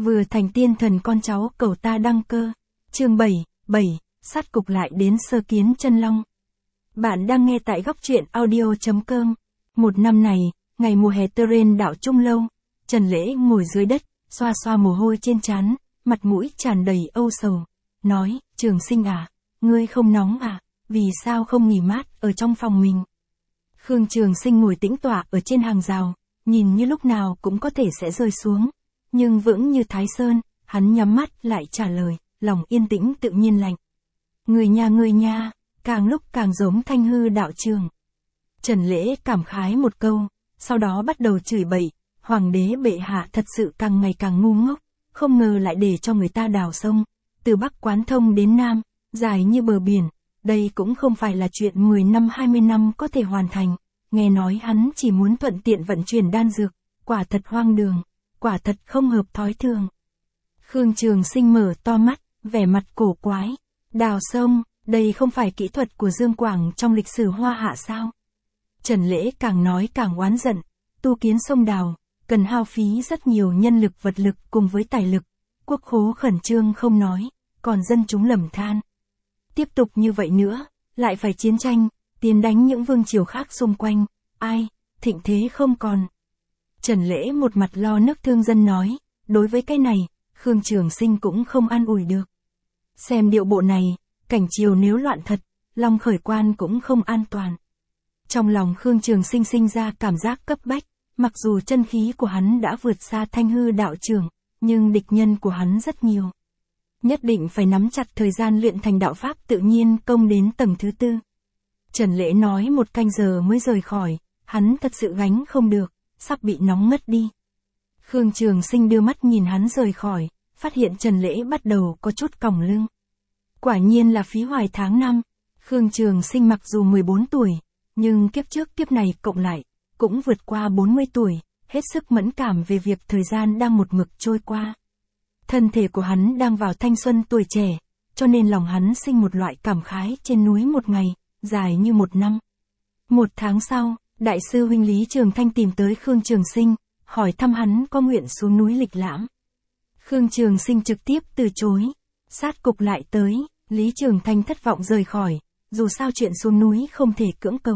vừa thành tiên thần con cháu cầu ta đăng cơ. Chương 7, sát cục lại đến sơ kiến chân long. Bạn đang nghe tại góc truyện audio.com. Một năm này, ngày mùa hè Terrain đảo Trung Lâu, Trần Lễ ngồi dưới đất, xoa xoa mồ hôi trên trán, mặt mũi tràn đầy âu sầu. Nói, Trường Sinh à, ngươi không nóng à, vì sao không nghỉ mát ở trong phòng mình? Khương Trường Sinh ngồi tĩnh tọa ở trên hàng rào, nhìn như lúc nào cũng có thể sẽ rơi xuống. Nhưng vững như Thái Sơn, hắn nhắm mắt lại trả lời, lòng yên tĩnh tự nhiên lạnh. Người nha, càng lúc càng giống Thanh Hư đạo trường. Trần Lễ cảm khái một câu, sau đó bắt đầu chửi bậy, hoàng đế bệ hạ thật sự càng ngày càng ngu ngốc, không ngờ lại để cho người ta đào sông, từ Bắc Quán thông đến Nam, dài như bờ biển, đây cũng không phải là chuyện 10 năm 20 năm có thể hoàn thành, nghe nói hắn chỉ muốn thuận tiện vận chuyển đan dược, quả thật hoang đường, quả thật không hợp thói thường. Khương Trường Sinh mở to mắt, vẻ mặt cổ quái, đào sông, đây không phải kỹ thuật của Dương Quảng trong lịch sử Hoa Hạ sao? Trần Lễ càng nói càng oán giận, tu kiến sông đào, cần hao phí rất nhiều nhân lực vật lực cùng với tài lực, quốc khố khẩn trương không nói, còn dân chúng lầm than. Tiếp tục như vậy nữa, lại phải chiến tranh, tiến đánh những vương triều khác xung quanh, ai, thịnh thế không còn. Trần Lễ một mặt lo nước thương dân nói, đối với cái này, Khương Trường Sinh cũng không an ủi được. Xem điệu bộ này, cảnh triều nếu loạn thật, Long Khởi Quan cũng không an toàn. Trong lòng Khương Trường Sinh sinh ra cảm giác cấp bách, mặc dù chân khí của hắn đã vượt xa Thanh Hư đạo trưởng, nhưng địch nhân của hắn rất nhiều. Nhất định phải nắm chặt thời gian luyện thành đạo pháp tự nhiên công đến tầng thứ 4. Trần Lễ nói 1 canh giờ mới rời khỏi, hắn thật sự gánh không được, sắp bị nóng ngất đi. Khương Trường Sinh đưa mắt nhìn hắn rời khỏi, phát hiện Trần Lễ bắt đầu có chút còng lưng. Quả nhiên là phí hoài tháng năm, Khương Trường Sinh mặc dù 14 tuổi, nhưng kiếp trước kiếp này cộng lại, cũng vượt qua 40 tuổi, hết sức mẫn cảm về việc thời gian đang một mực trôi qua. Thân thể của hắn đang vào thanh xuân tuổi trẻ, cho nên lòng hắn sinh một loại cảm khái trên núi một ngày, dài như 1 năm. 1 tháng sau, Đại sư huynh Lý Trường Thanh tìm tới Khương Trường Sinh, hỏi thăm hắn có nguyện xuống núi lịch lãm. Khương Trường Sinh trực tiếp từ chối, sát cục lại tới, Lý Trường Thanh thất vọng rời khỏi, dù sao chuyện xuống núi không thể cưỡng cầu.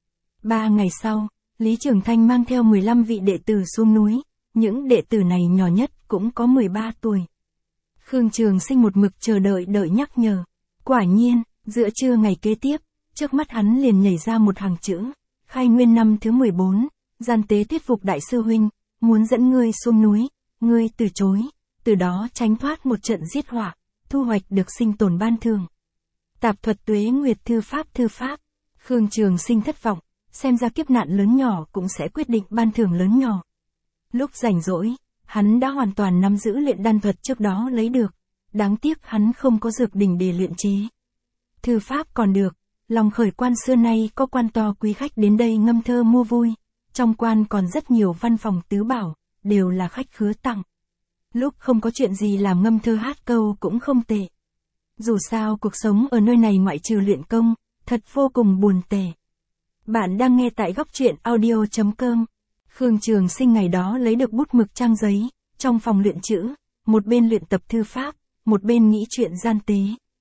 3 ngày sau, Lý Trường Thanh mang theo 15 vị đệ tử xuống núi, những đệ tử này nhỏ nhất cũng có 13 tuổi. Khương Trường Sinh một mực chờ đợi nhắc nhở. Quả nhiên, giữa trưa ngày kế tiếp, trước mắt hắn liền nhảy ra một hàng chữ, khai nguyên năm thứ 14, gian tế thuyết phục đại sư huynh, muốn dẫn ngươi xuống núi, ngươi từ chối, từ đó tránh thoát một trận giết họa, thu hoạch được sinh tồn ban thường. Tạp thuật Tuế Nguyệt thư pháp, Khương Trường Sinh thất vọng, xem ra kiếp nạn lớn nhỏ cũng sẽ quyết định ban thưởng lớn nhỏ. Lúc rảnh rỗi, hắn đã hoàn toàn nắm giữ luyện đan thuật trước đó lấy được, đáng tiếc hắn không có dược đỉnh để luyện chế. Thư pháp còn được, Long Khởi Quan xưa nay có quan to quý khách đến đây ngâm thơ mua vui, trong quan còn rất nhiều văn phòng tứ bảo, đều là khách khứa tặng. Lúc không có chuyện gì làm ngâm thơ hát câu cũng không tệ. Dù sao cuộc sống ở nơi này ngoại trừ luyện công, thật vô cùng buồn tẻ. Bạn đang nghe tại góc truyện audio.com. Khương Trường Sinh ngày đó lấy được bút mực trang giấy, trong phòng luyện chữ, một bên luyện tập thư pháp, một bên nghĩ chuyện gian tế.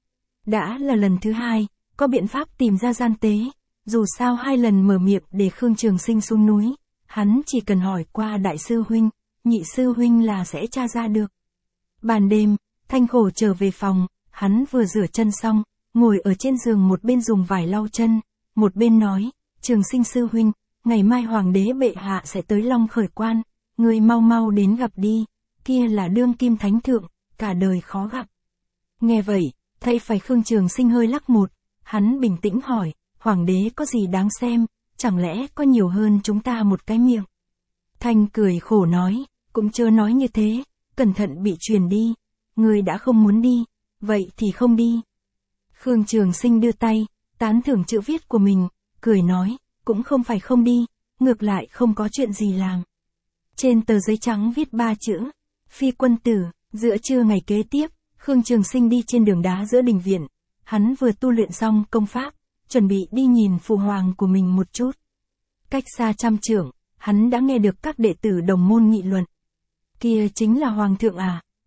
Đã là lần thứ 2, có biện pháp tìm ra gian tế, dù sao 2 lần mở miệng để Khương Trường Sinh xuống núi, hắn chỉ cần hỏi qua đại sư huynh, nhị sư huynh là sẽ tra ra được. Ban đêm, Thanh Khổ trở về phòng, hắn vừa rửa chân xong, ngồi ở trên giường một bên dùng vải lau chân, một bên nói, Trường Sinh sư huynh, ngày mai hoàng đế bệ hạ sẽ tới Long Khởi Quan, ngươi mau mau đến gặp đi, kia là đương kim thánh thượng, cả đời khó gặp. Nghe vậy, thấy phải Khương Trường Sinh hơi lắc một, hắn bình tĩnh hỏi, hoàng đế có gì đáng xem, chẳng lẽ có nhiều hơn chúng ta một cái miệng. Thanh cười khổ nói, cũng chưa nói như thế, cẩn thận bị truyền đi, ngươi đã không muốn đi, vậy thì không đi. Khương Trường Sinh đưa tay, tán thưởng chữ viết của mình, cười nói, cũng không phải không đi, ngược lại không có chuyện gì làm. Trên tờ giấy trắng viết 3 chữ, Phi quân tử. Giữa trưa ngày kế tiếp, Khương Trường Sinh đi trên đường đá giữa đình viện, hắn vừa tu luyện xong công pháp, chuẩn bị đi nhìn phụ hoàng của mình một chút. Cách xa 100 trượng, hắn đã nghe được các đệ tử đồng môn nghị luận. Kia chính là hoàng thượng à,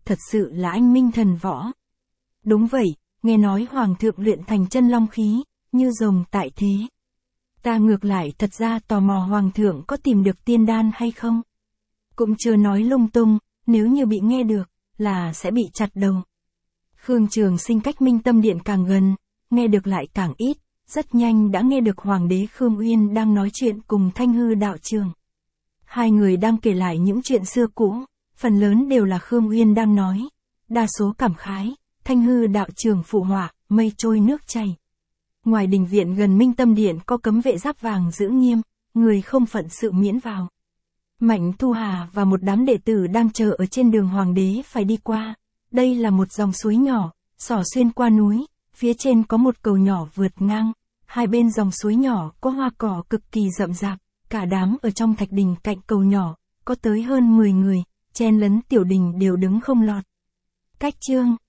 thật sự là anh minh thần võ. Đúng vậy, nghe nói Hoàng thượng luyện thành chân long khí, như rồng tại thế. Ta ngược lại thật ra tò mò Hoàng thượng có tìm được tiên đan hay không. Cũng chưa nói lung tung, nếu như bị nghe được, là sẽ bị chặt đầu. Khương Trường Sinh cách Minh Tâm Điện càng gần, nghe được lại càng ít, rất nhanh đã nghe được Hoàng đế Khương Uyên đang nói chuyện cùng Thanh Hư đạo trưởng. Hai người đang kể lại những chuyện xưa cũ, phần lớn đều là Khương Uyên đang nói, đa số cảm khái, Thanh Hư đạo trưởng phụ họa, mây trôi nước chảy. Ngoài đình viện gần Minh Tâm Điện có cấm vệ giáp vàng giữ nghiêm, người không phận sự miễn vào. Mạnh Thu Hà và một đám đệ tử đang chờ ở trên đường Hoàng đế phải đi qua. Đây là một dòng suối nhỏ, xỏ xuyên qua núi, phía trên có một cầu nhỏ vượt ngang. Hai bên dòng suối nhỏ có hoa cỏ cực kỳ rậm rạp, cả đám ở trong thạch đình cạnh cầu nhỏ, có tới hơn 10 người, chen lấn tiểu đình đều đứng không lọt. Cách chương